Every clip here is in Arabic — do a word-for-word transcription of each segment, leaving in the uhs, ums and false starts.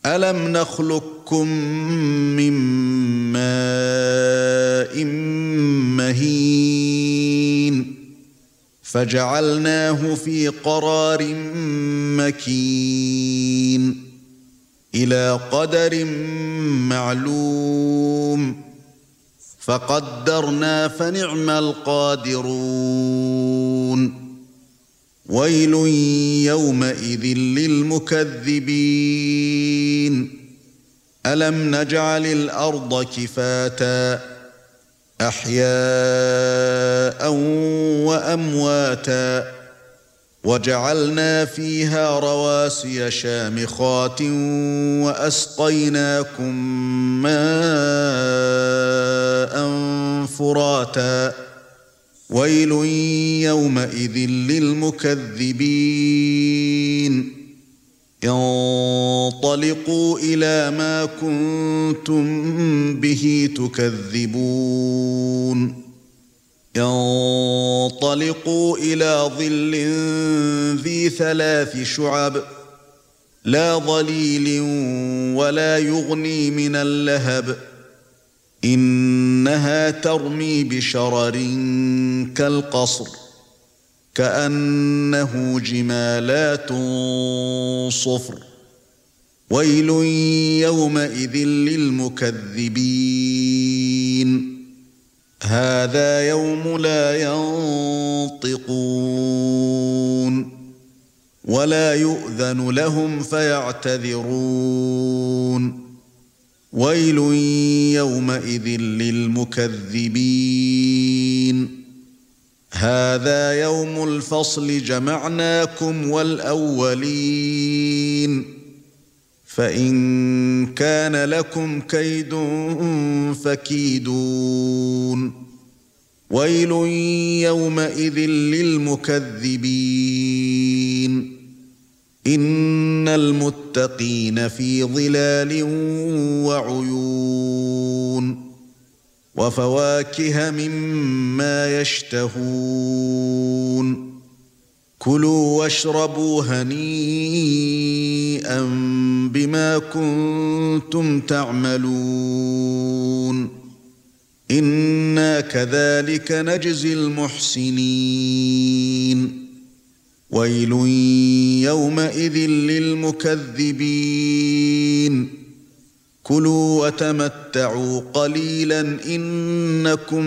ألم نخلقكم من ماء مهين فجعلناه في قرار مكين إلى قدر معلوم فقدرنا فنعم القادرون ويل يومئذ للمكذبين ألم نجعل الأرض كفاتا أحياء وأمواتا وجعلنا فيها رواسي شامخات وأسقيناكم ماء فراتا ويل يومئذ للمكذبين انطلقوا إلى ما كنتم به تكذبون انطلقوا إلى ظل ذي ثلاث شعب لا ظليل ولا يغني من اللهب إنها ترمي بشرر كالقصر كأنه جمالات صفر ويل يومئذ للمكذبين هذا يوم لا ينطقون ولا يؤذن لهم فيعتذرون ويل يومئذ للمكذبين هذا يوم الفصل جمعناكم والأولين فإن كان لكم كيد فكيدون ويل يومئذ للمكذبين إن المتقين في ظلال وعيون وفواكه مما يشتهون كلوا واشربوا هنيئا بما كنتم تعملون إنا كذلك نجزي المحسنين ويل يومئذ للمكذبين كلوا وتمتعوا قليلا إنكم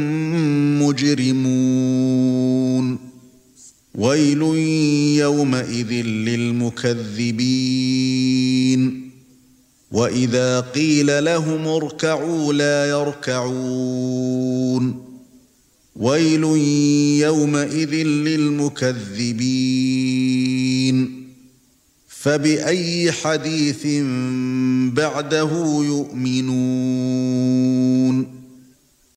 مجرمون ويل يومئذ للمكذبين وإذا قيل لهم اركعوا لا يركعون ويل يومئذ للمكذبين فبأي حديث بعده يؤمنون